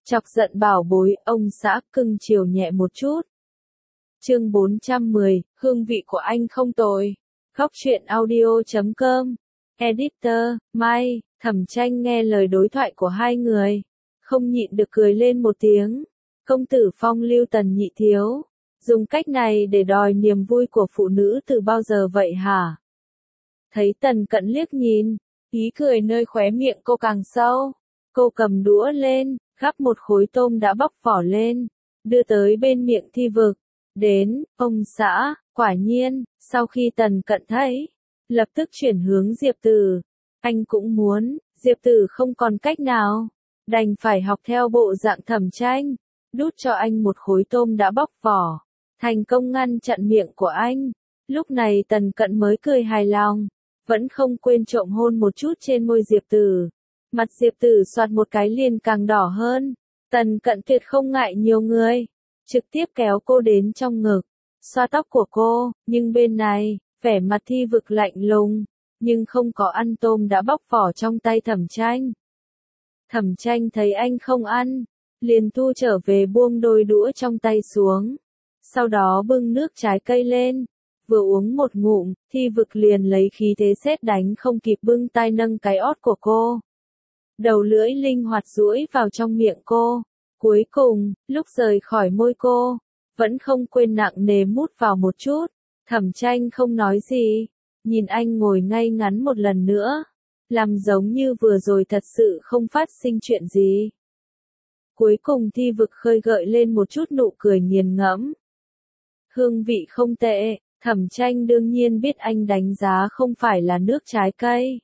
Chọc giận bảo bối, ông xã cưng chiều nhẹ một chút. Chương 410, hương vị của anh không tồi. Góc truyện audio.com. Editor, Mai. Thẩm Tranh nghe lời đối thoại của hai người, không nhịn được cười lên một tiếng. Công tử phong lưu Tần nhị thiếu, dùng cách này để đòi niềm vui của phụ nữ từ bao giờ vậy hả? Thấy Tần Cận liếc nhìn, ý cười nơi khóe miệng cô càng sâu. Cô cầm đũa lên, gắp một khối tôm đã bóc vỏ lên, đưa tới bên miệng Thi Vực. Đến, ông xã, quả nhiên, sau khi Tần Cận thấy, lập tức chuyển hướng Diệp Tử. Anh cũng muốn, Diệp Tử không còn cách nào, đành phải học theo bộ dạng Thẩm Tranh, đút cho anh một khối tôm đã bóc vỏ, thành công ngăn chặn miệng của anh. Lúc này Tần Cận mới cười hài lòng, vẫn không quên trộm hôn một chút trên môi Diệp Tử. Mặt Diệp Tử xoạt một cái liền càng đỏ hơn. Tần Cận tuyệt không ngại nhiều người, trực tiếp kéo cô đến trong ngực, xoa tóc của cô, nhưng bên này, vẻ mặt Thi Vực lạnh lùng, nhưng không có ăn tôm đã bóc vỏ trong tay Thẩm Tranh. Thẩm Tranh thấy anh không ăn, liền thu trở về buông đôi đũa trong tay xuống, sau đó bưng nước trái cây lên, vừa uống một ngụm, Thi Vực liền lấy khí thế sét đánh không kịp bưng tay nâng cái ót của cô. Đầu lưỡi linh hoạt duỗi vào trong miệng cô. Cuối cùng, lúc rời khỏi môi cô, vẫn không quên nặng nề mút vào một chút. Thẩm Tranh không nói gì, nhìn anh ngồi ngay ngắn một lần nữa, làm giống như vừa rồi thật sự không phát sinh chuyện gì. Cuối cùng Thi Vực khơi gợi lên một chút nụ cười nghiền ngẫm. Hương vị không tệ, Thẩm Tranh đương nhiên biết anh đánh giá không phải là nước trái cây,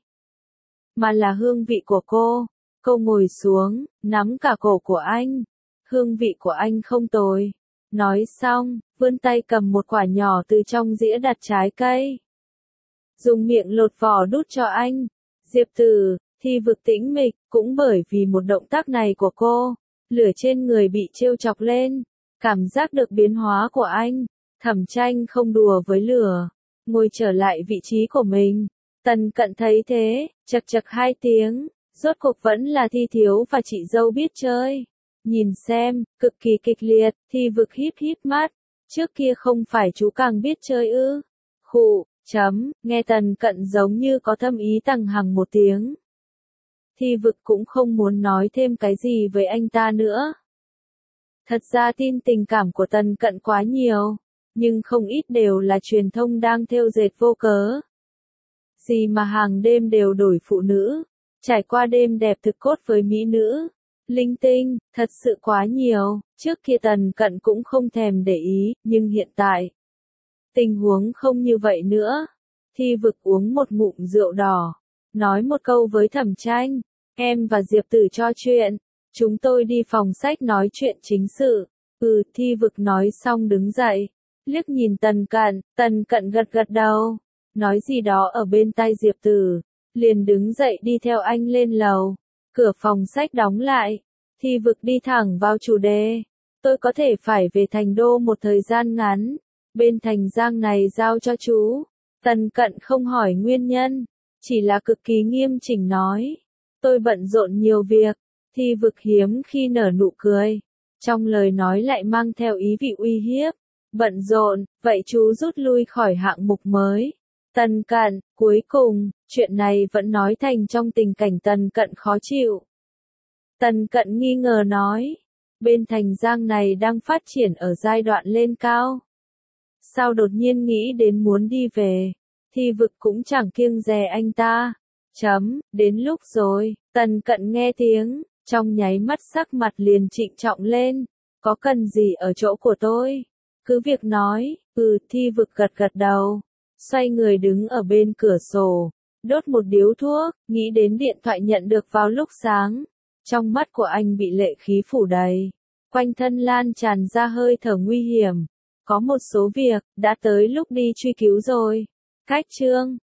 mà là hương vị của cô. Cô ngồi xuống, nắm cả cổ của anh. Hương vị của anh không tồi. Nói xong, vươn tay cầm một quả nhỏ từ trong dĩa đặt trái cây, dùng miệng lột vỏ đút cho anh. Diệp Tử, Thi Vực tĩnh mịch, cũng bởi vì một động tác này của cô, lửa trên người bị trêu chọc lên. Cảm giác được biến hóa của anh, Thẩm Tranh không đùa với lửa, ngồi trở lại vị trí của mình. Tần Cận thấy thế, chậc chậc hai tiếng, rốt cuộc vẫn là Thi thiếu và chị dâu biết chơi. Nhìn xem, cực kỳ kịch liệt. Thi Vực híp híp mắt, trước kia không phải chú càng biết chơi ư? Khụ, nghe Tần Cận giống như có thâm ý tằng hằng một tiếng. Thi Vực cũng không muốn nói thêm cái gì với anh ta nữa. Thật ra tin tình cảm của Tần Cận quá nhiều, nhưng không ít đều là truyền thông đang thêu dệt vô cớ. Gì mà hàng đêm đều đổi phụ nữ, trải qua đêm đẹp thực cốt với mỹ nữ, linh tinh, thật sự quá nhiều. Trước kia Tần Cận cũng không thèm để ý, nhưng hiện tại, tình huống không như vậy nữa. Thi Vực uống một ngụm rượu đỏ, nói một câu với Thẩm Tranh, em và Diệp Tử cho chuyện, chúng tôi đi phòng sách nói chuyện chính sự. Thi Vực nói xong đứng dậy, liếc nhìn Tần Cận gật gật đầu, nói gì đó ở bên tai Diệp Tử, liền đứng dậy đi theo anh lên lầu. Cửa phòng sách đóng lại, Thi Vực đi thẳng vào chủ đề. Tôi có thể phải về Thành Đô một thời gian ngắn, bên Thành Giang này giao cho chú. Tần Cận không hỏi nguyên nhân, chỉ là cực kỳ nghiêm chỉnh nói, tôi bận rộn nhiều việc. Thi Vực hiếm khi nở nụ cười, trong lời nói lại mang theo ý vị uy hiếp. Bận rộn, vậy chú rút lui khỏi hạng mục mới. Tần Cận, cuối cùng, chuyện này vẫn nói thành trong tình cảnh Tần Cận khó chịu. Tần Cận nghi ngờ nói, bên Thành Giang này đang phát triển ở giai đoạn lên cao. Sao đột nhiên nghĩ đến muốn đi về? Thi Vực cũng chẳng kiêng dè anh ta. Đến lúc rồi. Tần Cận nghe tiếng, trong nháy mắt sắc mặt liền trịnh trọng lên. Có cần gì ở chỗ của tôi? Cứ việc nói. Thi Vực gật gật đầu, xoay người đứng ở bên cửa sổ, đốt một điếu thuốc, nghĩ đến điện thoại nhận được vào lúc sáng. Trong mắt của anh bị lệ khí phủ đầy, quanh thân lan tràn ra hơi thở nguy hiểm. Có một số việc, đã tới lúc đi truy cứu rồi. Cách chương